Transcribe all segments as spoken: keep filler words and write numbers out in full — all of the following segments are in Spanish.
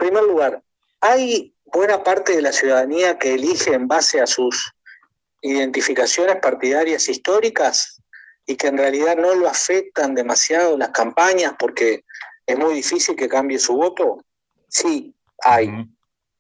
primer lugar, hay buena parte de la ciudadanía que elige en base a sus identificaciones partidarias históricas y que en realidad no lo afectan demasiado las campañas porque es muy difícil que cambie su voto. Sí, hay. Uh-huh.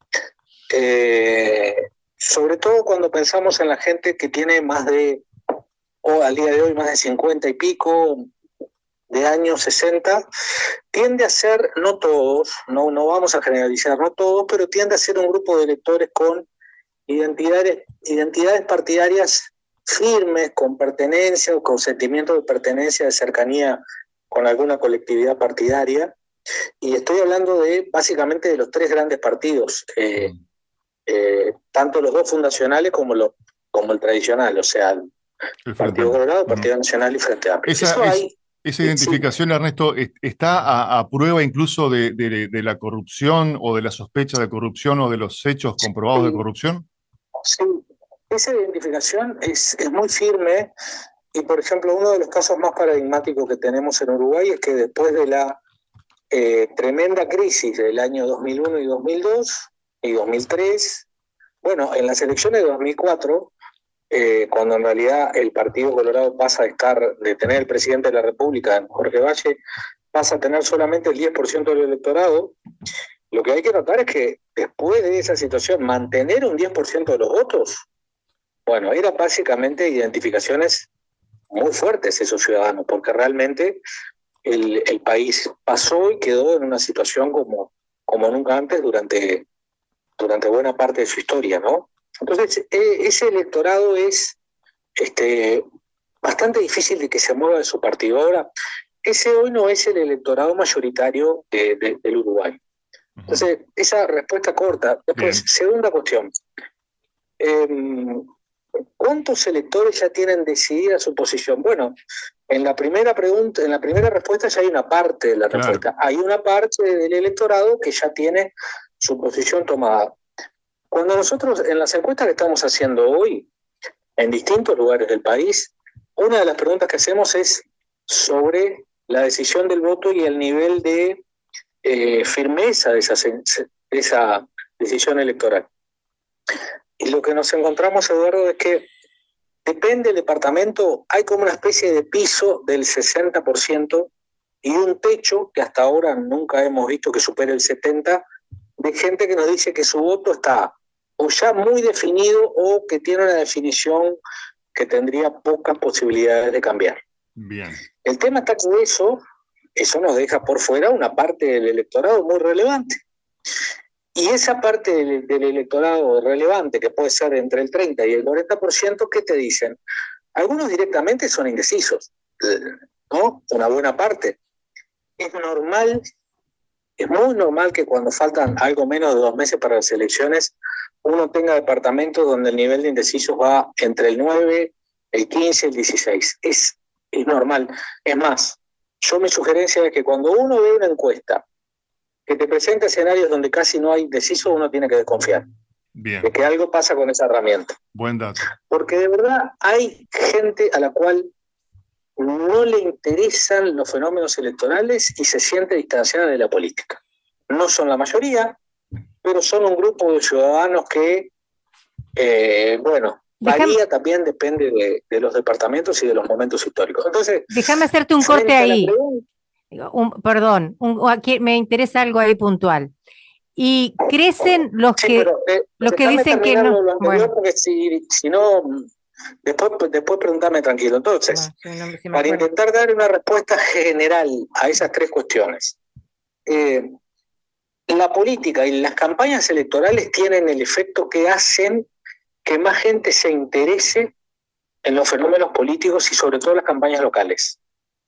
Eh, sobre todo cuando pensamos en la gente que tiene más de, o al día de hoy, más de cincuenta y pico de años, sesenta, tiende a ser, no todos, no, no vamos a generalizar, no todos, pero tiende a ser un grupo de electores con identidades, identidades partidarias firmes, con pertenencia o con sentimiento de pertenencia, de cercanía con alguna colectividad partidaria. Y estoy hablando de básicamente de los tres grandes partidos, eh, eh, tanto los dos fundacionales como, lo, como el tradicional, o sea, el, el Partido Colorado, el Partido uh-huh. Nacional y Frente Amplio. Esa, Eso es, hay, esa identificación, sí. Ernesto, ¿está a, a prueba incluso de, de, de la corrupción o de la sospecha de corrupción o de los hechos comprobados sí. de corrupción? Sí, esa identificación es, es muy firme y, por ejemplo, uno de los casos más paradigmáticos que tenemos en Uruguay es que después de la eh, tremenda crisis del año dos mil uno y dos mil dos y dos mil tres, bueno, en las elecciones de dos mil cuatro, eh, cuando en realidad el Partido Colorado pasa a estar, de tener el presidente de la República, Jorge Valle, pasa a tener solamente el diez por ciento del electorado. Lo que hay que notar es que después de esa situación, mantener un diez por ciento de los votos, bueno, eran básicamente identificaciones muy fuertes esos ciudadanos, porque realmente el, el país pasó y quedó en una situación como, como nunca antes durante, durante buena parte de su historia, ¿no? Entonces, ese electorado es este, bastante difícil de que se mueva de su partido. Ahora, ese hoy no es el electorado mayoritario de, de, del Uruguay. Entonces, esa respuesta corta. Después, Bien. segunda cuestión. Eh, ¿Cuántos electores ya tienen decidida su posición? Bueno, en la primera pregunta, en la primera respuesta ya hay una parte de la claro. respuesta. Hay una parte del electorado que ya tiene su posición tomada. Cuando nosotros, en las encuestas que estamos haciendo hoy, en distintos lugares del país, una de las preguntas que hacemos es sobre la decisión del voto y el nivel de Eh, firmeza de esa, de esa decisión electoral. Y lo que nos encontramos, Eduardo, es que depende del departamento, hay como una especie de piso del sesenta por ciento y un techo que hasta ahora nunca hemos visto que supere el setenta por ciento de gente que nos dice que su voto está o ya muy definido o que tiene una definición que tendría pocas posibilidades de cambiar. Bien. El tema está que eso Eso nos deja por fuera una parte del electorado muy relevante. Y esa parte del, del electorado relevante, que puede ser entre el treinta y el cuarenta por ciento, ¿qué te dicen? Algunos directamente son indecisos, ¿no? Una buena parte. Es normal, es muy normal que cuando faltan algo menos de dos meses para las elecciones, uno tenga departamentos donde el nivel de indecisos va entre el nueve, el quince, el dieciséis. Es, es normal. Es más, yo mi sugerencia es que cuando uno ve una encuesta que te presenta escenarios donde casi no hay indecisos, uno tiene que desconfiar. Bien. De que algo pasa con esa herramienta. Buen dato. Porque de verdad hay gente a la cual no le interesan los fenómenos electorales y se siente distanciada de la política. No son la mayoría, pero son un grupo de ciudadanos que, eh, bueno... Déjame, varía también, depende de, de los departamentos y de los momentos históricos. Entonces, déjame hacerte un corte ahí. Un, perdón, un, aquí me interesa algo ahí puntual. Y crecen los sí, que pero, eh, los que dicen que no. Lo bueno. Porque si, si no, después, después preguntame tranquilo. Entonces, bueno, sí, no, si para intentar dar una respuesta general a esas tres cuestiones, eh, la política y las campañas electorales tienen el efecto que hacen que más gente se interese en los fenómenos políticos y sobre todo las campañas locales.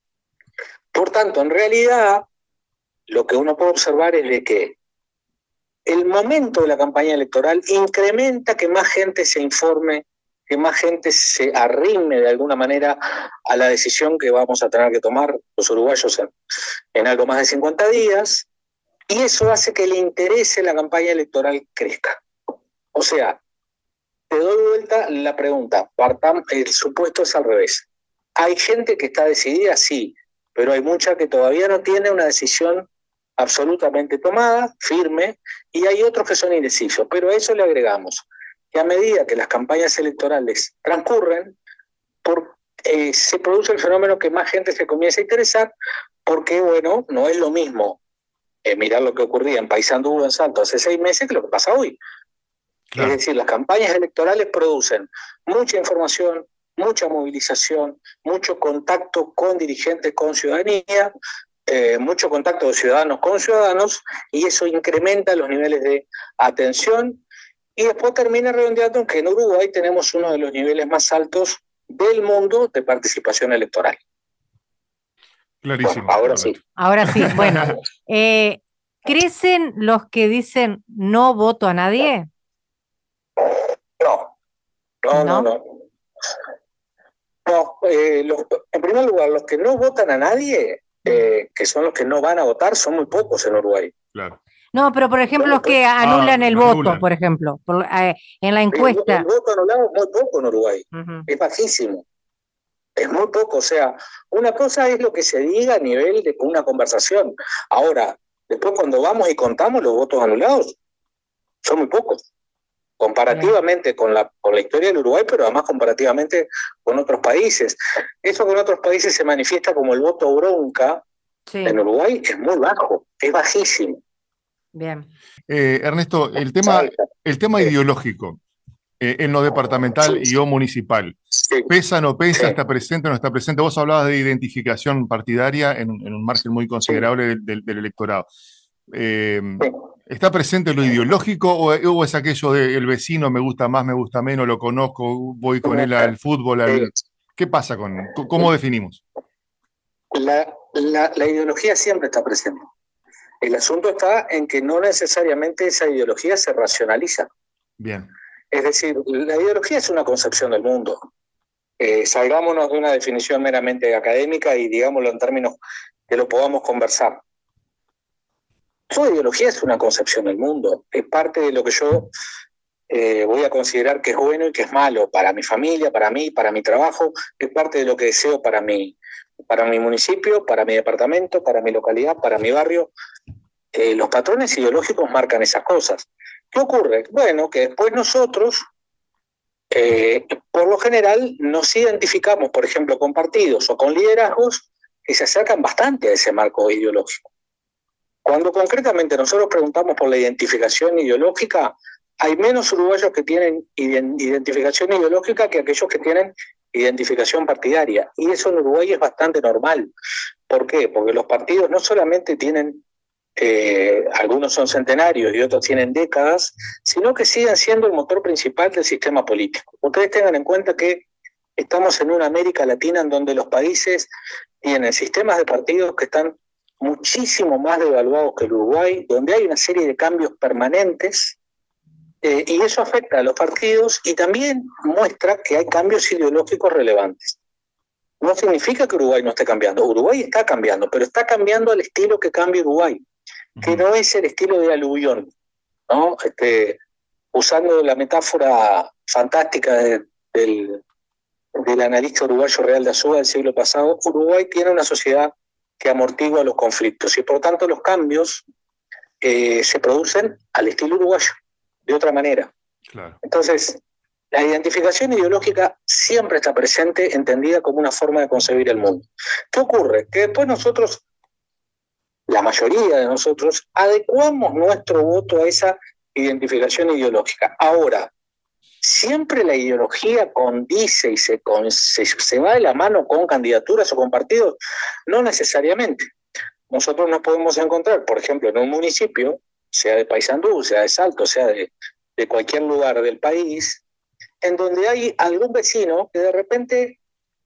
Por tanto, en realidad, lo que uno puede observar es de que el momento de la campaña electoral incrementa que más gente se informe, que más gente se arrime de alguna manera a la decisión que vamos a tener que tomar los uruguayos en, en algo más de cincuenta días, y eso hace que el interés en la campaña electoral crezca. O sea, te doy vuelta la pregunta, partam, el supuesto es al revés. ¿Hay gente que está decidida? Sí, pero hay mucha que todavía no tiene una decisión absolutamente tomada, firme, y hay otros que son indecisos. Pero a eso le agregamos que a medida que las campañas electorales transcurren, por, eh, se produce el fenómeno que más gente se comienza a interesar, porque, bueno, no es lo mismo eh, mirar lo que ocurría en Paysandú o en Salto hace seis meses que lo que pasa hoy. Claro. Es decir, las campañas electorales producen mucha información, mucha movilización, mucho contacto con dirigentes, con ciudadanía, eh, mucho contacto de ciudadanos con ciudadanos, y eso incrementa los niveles de atención, y después termina redondeando en que en Uruguay tenemos uno de los niveles más altos del mundo de participación electoral. Clarísimo. Bueno, ahora sí. Ahora sí, bueno. Eh, ¿Crecen los que dicen no voto a nadie? No, no, no, no. No, no eh, los, en primer lugar, los que no votan a nadie, eh, que son los que no van a votar, son muy pocos en Uruguay. Claro. No, pero por ejemplo los que anulan ah, el anulan. voto, por ejemplo, por, eh, en la encuesta. El, el voto anulado es muy poco en Uruguay, uh-huh. Es bajísimo, es muy poco. O sea, una cosa es lo que se diga a nivel de una conversación. Ahora, después cuando vamos y contamos los votos anulados, son muy pocos, comparativamente con la, con la historia del Uruguay, pero además comparativamente con otros países. Eso con otros países se manifiesta como el voto bronca, sí. En Uruguay es muy bajo, es bajísimo. Bien. Eh, Ernesto, el tema, el tema sí. ideológico, eh, en lo departamental sí. y o municipal, sí. ¿pesa o no pesa? Sí. ¿Está presente o no está presente? Vos hablabas de identificación partidaria en, en un margen muy considerable sí. del, del, del electorado. Eh, sí. ¿Está presente lo ideológico o, o es aquello de el vecino me gusta más, me gusta menos, lo conozco, voy con él al fútbol? Al... ¿Qué pasa con cómo definimos? La, la, la ideología siempre está presente. El asunto está en que no necesariamente esa ideología se racionaliza. Bien. Es decir, la ideología es una concepción del mundo. Eh, salgámonos de una definición meramente académica y digámoslo en términos que lo podamos conversar. Toda ideología es una concepción del mundo. Es parte de lo que yo eh, voy a considerar que es bueno y que es malo para mi familia, para mí, para mi trabajo. Es parte de lo que deseo para mi, para mi municipio, para mi departamento, para mi localidad, para mi barrio. Eh, los patrones ideológicos marcan esas cosas. ¿Qué ocurre? Bueno, que después nosotros, eh, por lo general, nos identificamos, por ejemplo, con partidos o con liderazgos que se acercan bastante a ese marco ideológico. Cuando concretamente nosotros preguntamos por la identificación ideológica, hay menos uruguayos que tienen identificación ideológica que aquellos que tienen identificación partidaria. Y eso en Uruguay es bastante normal. ¿Por qué? Porque los partidos no solamente tienen Eh, algunos son centenarios y otros tienen décadas, sino que siguen siendo el motor principal del sistema político. Ustedes tengan en cuenta que estamos en una América Latina en donde los países tienen sistemas de partidos que están muchísimo más devaluados que el Uruguay, donde hay una serie de cambios permanentes, eh, y eso afecta a los partidos y también muestra que hay cambios ideológicos relevantes. No significa que Uruguay no esté cambiando. Uruguay está cambiando, pero está cambiando al estilo que cambia Uruguay, que no es el estilo de aluvión, ¿no? Este, usando la metáfora fantástica de, del, del analista uruguayo Real de Azúa del siglo pasado, Uruguay tiene una sociedad que amortigua los conflictos y por tanto los cambios eh, se producen al estilo uruguayo, de otra manera. Claro. Entonces, la identificación ideológica siempre está presente, entendida como una forma de concebir el mundo. ¿Qué ocurre? Que después nosotros, la mayoría de nosotros, adecuamos nuestro voto a esa identificación ideológica. Ahora, siempre la ideología condice y se, con, se, se va de la mano con candidaturas o con partidos, no necesariamente. Nosotros nos podemos encontrar, por ejemplo, en un municipio, sea de Paysandú, sea de Salto, sea de, de cualquier lugar del país, en donde hay algún vecino que de repente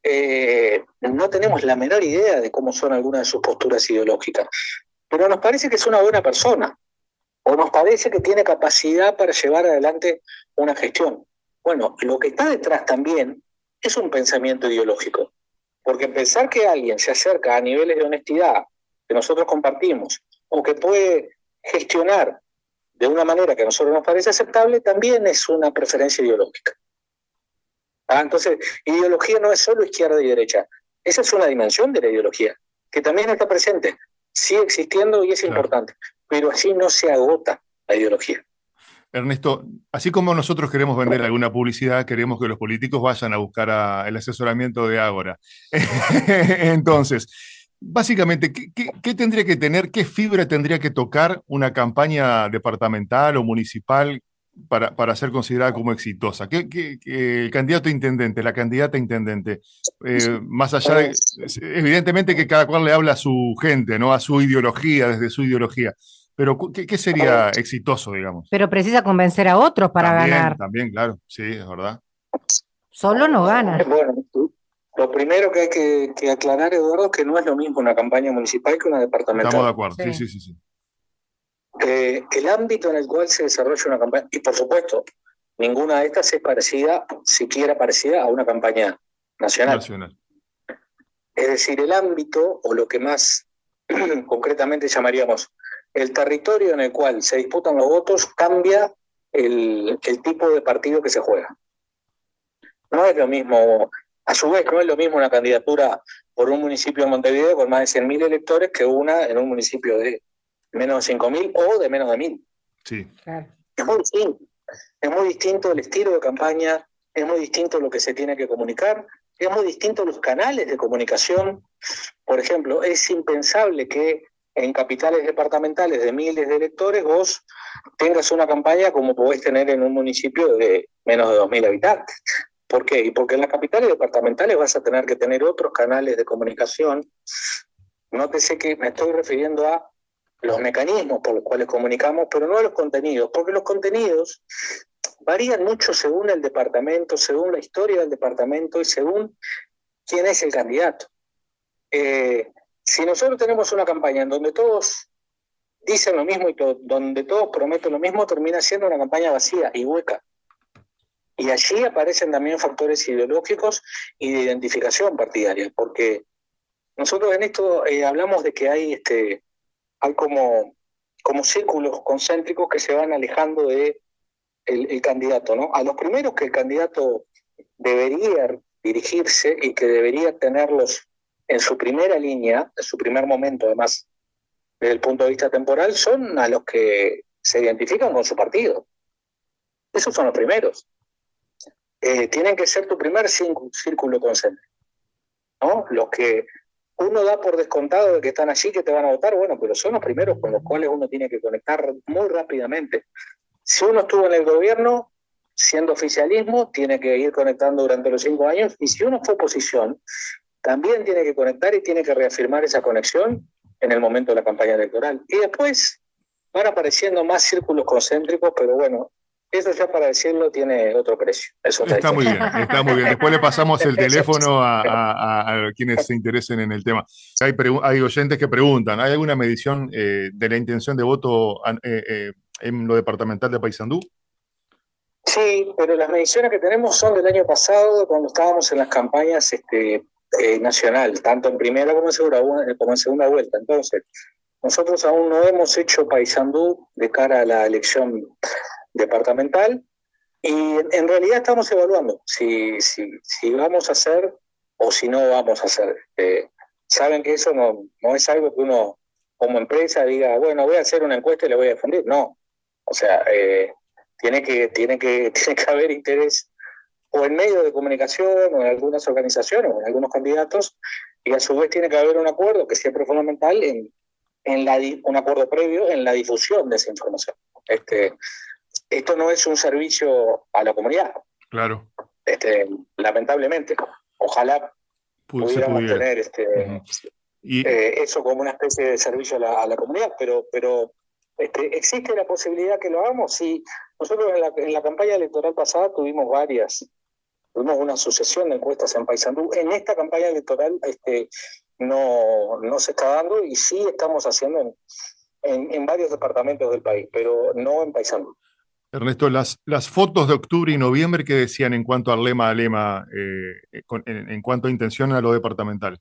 eh, no tenemos la menor idea de cómo son algunas de sus posturas ideológicas, pero nos parece que es una buena persona, o nos parece que tiene capacidad para llevar adelante una gestión. Bueno, lo que está detrás también es un pensamiento ideológico, porque pensar que alguien se acerca a niveles de honestidad que nosotros compartimos, o que puede gestionar de una manera que a nosotros nos parece aceptable, también es una preferencia ideológica. Ah, entonces, ideología no es solo izquierda y derecha, esa es una dimensión de la ideología, que también está presente. sigue existiendo y es claro. importante, pero así no se agota la ideología. Ernesto, así como nosotros queremos vender alguna publicidad, queremos que los políticos vayan a buscar a, el asesoramiento de Ágora. Entonces, básicamente, ¿qué, qué, ¿qué tendría que tener, qué fibra tendría que tocar una campaña departamental o municipal para, para ser considerada como exitosa? ¿Qué, qué, qué, el candidato a intendente, la candidata a intendente, eh, más allá de, evidentemente que cada cual le habla a su gente, ¿no? A su ideología, desde su ideología. Pero, ¿qué, ¿qué sería exitoso, digamos? Pero precisa convencer a otros para también, ganar. También, claro, sí, es verdad. Solo no gana. Bueno, lo primero que hay que, que aclarar, Eduardo, es que no es lo mismo una campaña municipal que una departamental. Estamos de acuerdo, sí, sí, sí. sí. Eh, el ámbito en el cual se desarrolla una campaña, y por supuesto, ninguna de estas es parecida, siquiera parecida a una campaña nacional. Nacional. Es decir, el ámbito, o lo que más concretamente llamaríamos el territorio en el cual se disputan los votos, cambia el, el tipo de partido que se juega. No es lo mismo, a su vez, no es lo mismo una candidatura por un municipio de Montevideo con más de cien mil electores que una en un municipio de menos de cinco mil o de menos de mil. Sí. Claro. Es muy distinto. Es muy distinto el estilo de campaña, es muy distinto lo que se tiene que comunicar, es muy distinto los canales de comunicación. Por ejemplo, es impensable que en capitales departamentales de miles de electores vos tengas una campaña como podés tener en un municipio de menos de dos mil habitantes. ¿Por qué? Y porque en las capitales departamentales vas a tener que tener otros canales de comunicación. Nótese que me estoy refiriendo a los mecanismos por los cuales comunicamos, pero no a los contenidos, porque los contenidos varían mucho según el departamento, según la historia del departamento y según quién es el candidato. Eh, si nosotros tenemos una campaña en donde todos dicen lo mismo y to- donde todos prometen lo mismo, termina siendo una campaña vacía y hueca. Y allí aparecen también factores ideológicos y de identificación partidaria, porque nosotros en esto eh, hablamos de que hay, este, hay como, como círculos concéntricos que se van alejando de el, el candidato, ¿no? A los primeros que el candidato debería dirigirse y que debería tenerlos en su primera línea, en su primer momento, además, desde el punto de vista temporal, son a los que se identifican con su partido. Esos son los primeros. Eh, tienen que ser tu primer círculo concéntrico, ¿no? Los que uno da por descontado de que están allí, que te van a votar, bueno, pero son los primeros con los cuales uno tiene que conectar muy rápidamente. Si uno estuvo en el gobierno, siendo oficialismo, tiene que ir conectando durante los cinco años, y si uno fue oposición, también tiene que conectar y tiene que reafirmar esa conexión en el momento de la campaña electoral. Y después van apareciendo más círculos concéntricos, pero bueno, eso ya para decirlo tiene otro precio. Eso está muy bien, está muy bien. Después le pasamos el teléfono a, a, a, a quienes se interesen en el tema. Hay, hay oyentes que preguntan, ¿hay alguna medición eh, de la intención de voto eh, eh, en lo departamental de Paysandú? Sí, pero las mediciones que tenemos son del año pasado, cuando estábamos en las campañas este, eh, nacional, tanto en primera como en, segunda, como en segunda vuelta. Entonces, nosotros aún no hemos hecho Paysandú de cara a la elección departamental, y en realidad estamos evaluando si, si, si vamos a hacer o si no vamos a hacer. Eh, saben que eso no, no es algo que uno como empresa diga, bueno, voy a hacer una encuesta y le voy a difundir. No, o sea, eh, tiene, que, tiene, que, tiene que haber interés o en medios de comunicación o en algunas organizaciones o en algunos candidatos, y a su vez tiene que haber un acuerdo que siempre es fundamental en, en la, un acuerdo previo en la difusión de esa información. Este, Esto no es un servicio a la comunidad. Claro. Este, lamentablemente. Ojalá pudiéramos tener este, uh-huh. y... eh, eso como una especie de servicio a la, a la comunidad, pero, pero este, ¿existe la posibilidad que lo hagamos? Sí. Nosotros en la, en la campaña electoral pasada tuvimos varias, tuvimos una sucesión de encuestas en Paysandú. En esta campaña electoral este, no, no se está dando, y sí estamos haciendo en, en, en varios departamentos del país, pero no en Paysandú. Ernesto, las, las fotos de octubre y noviembre, ¿qué decían en cuanto a lema a lema, eh, con, en, en cuanto a intención a lo departamental?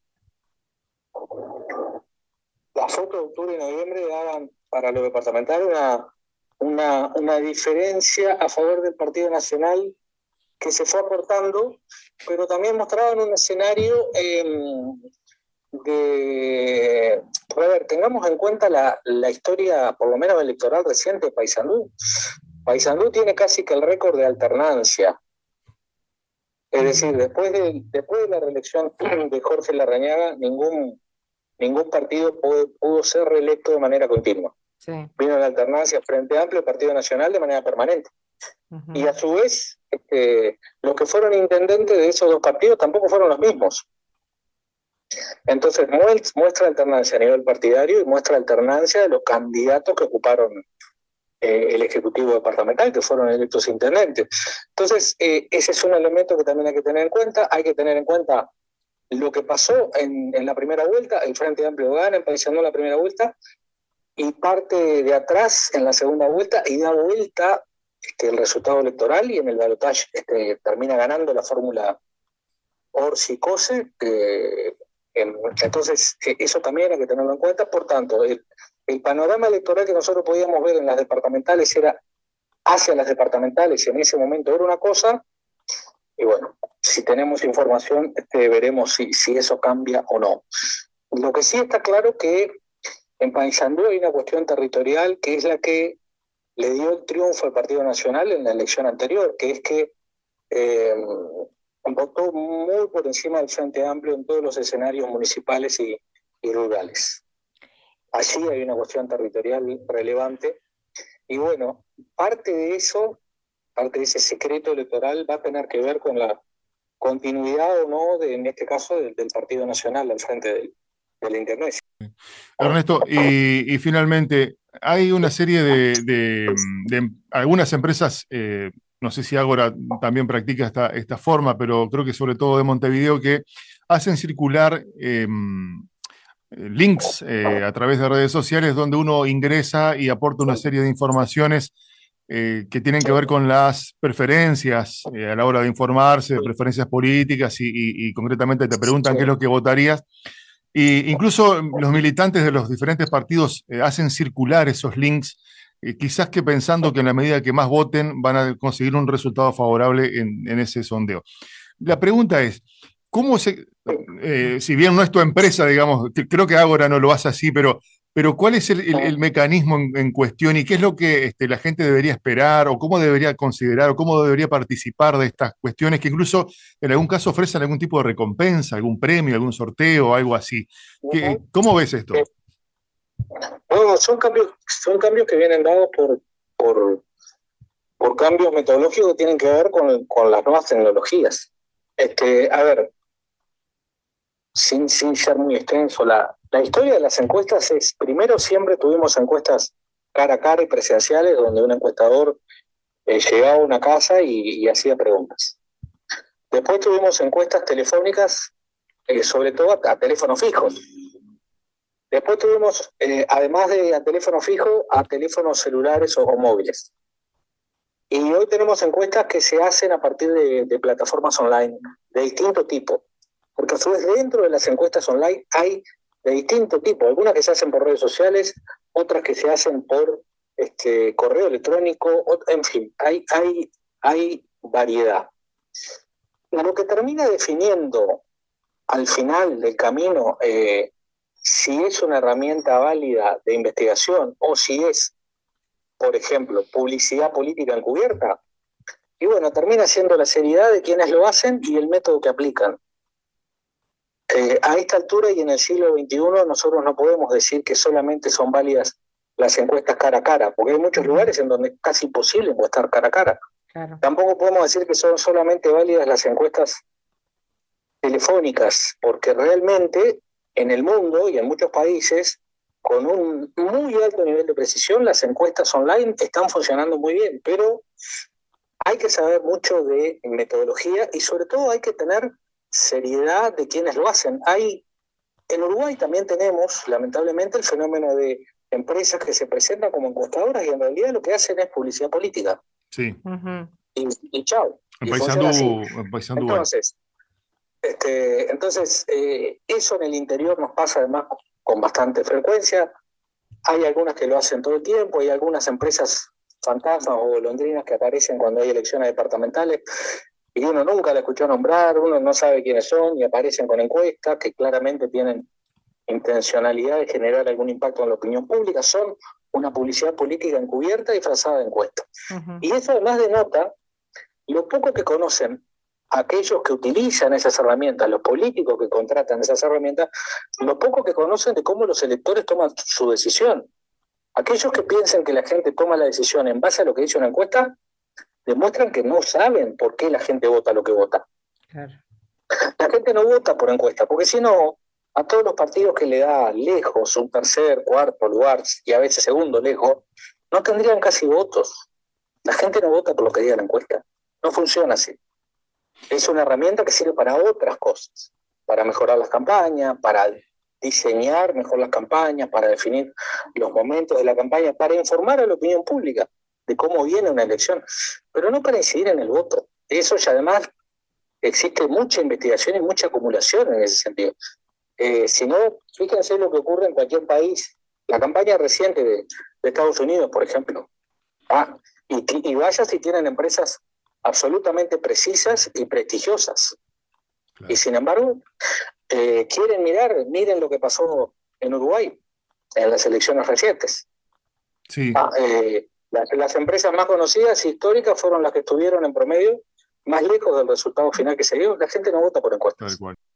Las fotos de octubre y noviembre daban para lo departamental una, una, una diferencia a favor del Partido Nacional que se fue acortando, pero también mostraban un escenario eh, de... A ver, tengamos en cuenta la, la historia, por lo menos electoral reciente de Paysandú. Paysandú tiene casi que el récord de alternancia. Es decir, después de, después de la reelección de Jorge Larrañaga, ningún, ningún partido pudo, pudo ser reelecto de manera continua. Sí. Vino la alternancia Frente Amplio, Partido Nacional de manera permanente. Uh-huh. Y a su vez, este, los que fueron intendentes de esos dos partidos tampoco fueron los mismos. Entonces muestra alternancia a nivel partidario y muestra alternancia de los candidatos que ocuparon eh, el Ejecutivo Departamental, que fueron electos intendentes. Entonces, eh, ese es un elemento que también hay que tener en cuenta. Hay que tener en cuenta lo que pasó en, en la primera vuelta. El Frente Amplio gana en Paysandú en la primera vuelta y parte de atrás en la segunda vuelta y da vuelta este, el resultado electoral, y en el balotaje este, termina ganando la fórmula Orsi-Cose. Eh, entonces, eso también hay que tenerlo en cuenta. Por tanto, el, el panorama electoral que nosotros podíamos ver en las departamentales era hacia las departamentales, en ese momento era una cosa, y bueno, si tenemos información, este, veremos si, si eso cambia o no. Lo que sí está claro que en Paysandú hay una cuestión territorial que es la que le dio el triunfo al Partido Nacional en la elección anterior, que es que eh, votó muy por encima del Frente Amplio en todos los escenarios municipales y, y rurales. Allí hay una cuestión territorial relevante, y bueno, parte de eso, parte de ese secreto electoral va a tener que ver con la continuidad o no, de, en este caso, del, del Partido Nacional al frente del, de la Internet. Ernesto, y, y finalmente, hay una serie de, de, de algunas empresas, eh, no sé si Ágora también practica esta, esta forma, pero creo que sobre todo de Montevideo, que hacen circular eh, links eh, a través de redes sociales donde uno ingresa y aporta una serie de informaciones eh, que tienen que ver con las preferencias eh, a la hora de informarse, preferencias políticas, y, y, y concretamente te preguntan qué es lo que votarías. Y incluso los militantes de los diferentes partidos eh, hacen circular esos links, eh, quizás que pensando que en la medida que más voten van a conseguir un resultado favorable en, en ese sondeo. La pregunta es, ¿cómo se, eh, si bien no es tu empresa, digamos, que, creo que Ágora no lo hace así, pero, pero ¿cuál es el, el, el mecanismo en, en cuestión y qué es lo que este, la gente debería esperar o cómo debería considerar o cómo debería participar de estas cuestiones que incluso en algún caso ofrecen algún tipo de recompensa, algún premio, algún sorteo, algo así? ¿Qué, ¿Cómo ves esto? Bueno, son cambios, son cambios que vienen dados por, por, por cambios metodológicos que tienen que ver con, con las nuevas tecnologías. Este, a ver, sin, sin ser muy extenso, la, la historia de las encuestas es, primero siempre tuvimos encuestas cara a cara y presenciales, donde un encuestador eh, llegaba a una casa y, y hacía preguntas. Después tuvimos encuestas telefónicas, eh, sobre todo a, a teléfonos fijos. Después tuvimos, eh, además de a teléfono fijo, a teléfonos celulares o, o móviles. Y hoy tenemos encuestas que se hacen a partir de, de plataformas online de distinto tipo. Porque a su vez dentro de las encuestas online hay de distinto tipo. Algunas que se hacen por redes sociales, otras que se hacen por este, correo electrónico, en fin, hay, hay, hay variedad. Lo que termina definiendo al final del camino eh, si es una herramienta válida de investigación o si es, por ejemplo, publicidad política encubierta, y bueno, termina siendo la seriedad de quienes lo hacen y el método que aplican. Eh, a esta altura y en el siglo veintiuno nosotros no podemos decir que solamente son válidas las encuestas cara a cara, porque hay muchos lugares en donde es casi imposible encuestar cara a cara. Claro. Tampoco podemos decir que son solamente válidas las encuestas telefónicas, porque realmente en el mundo y en muchos países, con un muy alto nivel de precisión, las encuestas online están funcionando muy bien, pero hay que saber mucho de metodología y sobre todo hay que tener seriedad de quienes lo hacen. Hay, en Uruguay también tenemos, lamentablemente, el fenómeno de empresas que se presentan como encuestadoras y en realidad lo que hacen es publicidad política. Sí. Uh-huh. Y, y chao. En Paysandú, en Paysandú. Entonces, este, entonces eh, eso en el interior nos pasa además con bastante frecuencia. Hay algunas que lo hacen todo el tiempo, hay algunas empresas fantasmas o golondrinas que aparecen cuando hay elecciones departamentales y uno nunca la escuchó nombrar, uno no sabe quiénes son y aparecen con encuestas que claramente tienen intencionalidad de generar algún impacto en la opinión pública, son una publicidad política encubierta disfrazada de encuesta. Uh-huh. Y eso además denota lo poco que conocen aquellos que utilizan esas herramientas, los políticos que contratan esas herramientas, lo poco que conocen de cómo los electores toman su decisión. Aquellos que piensan que la gente toma la decisión en base a lo que dice una encuesta, demuestran que no saben por qué la gente vota lo que vota. Claro. La gente no vota por encuesta, porque si no, a todos los partidos que le da lejos, un tercer, cuarto lugar, y a veces segundo lejos, no tendrían casi votos. La gente no vota por lo que diga la encuesta. No funciona así. Es una herramienta que sirve para otras cosas, para mejorar las campañas, para diseñar mejor las campañas, para definir los momentos de la campaña, para informar a la opinión pública de cómo viene una elección, pero no para incidir en el voto. Eso ya además existe mucha investigación y mucha acumulación en ese sentido. Eh, si no, fíjense lo que ocurre en cualquier país. La campaña reciente de, de Estados Unidos, por ejemplo. Ah, y, y vaya si tienen empresas absolutamente precisas y prestigiosas. Claro. Y sin embargo, eh, quieren mirar, miren lo que pasó en Uruguay, en las elecciones recientes. Sí. Ah, eh, las, las empresas más conocidas, históricas, fueron las que estuvieron en promedio más lejos del resultado final que se dio. La gente no vota por encuestas. Tal cual.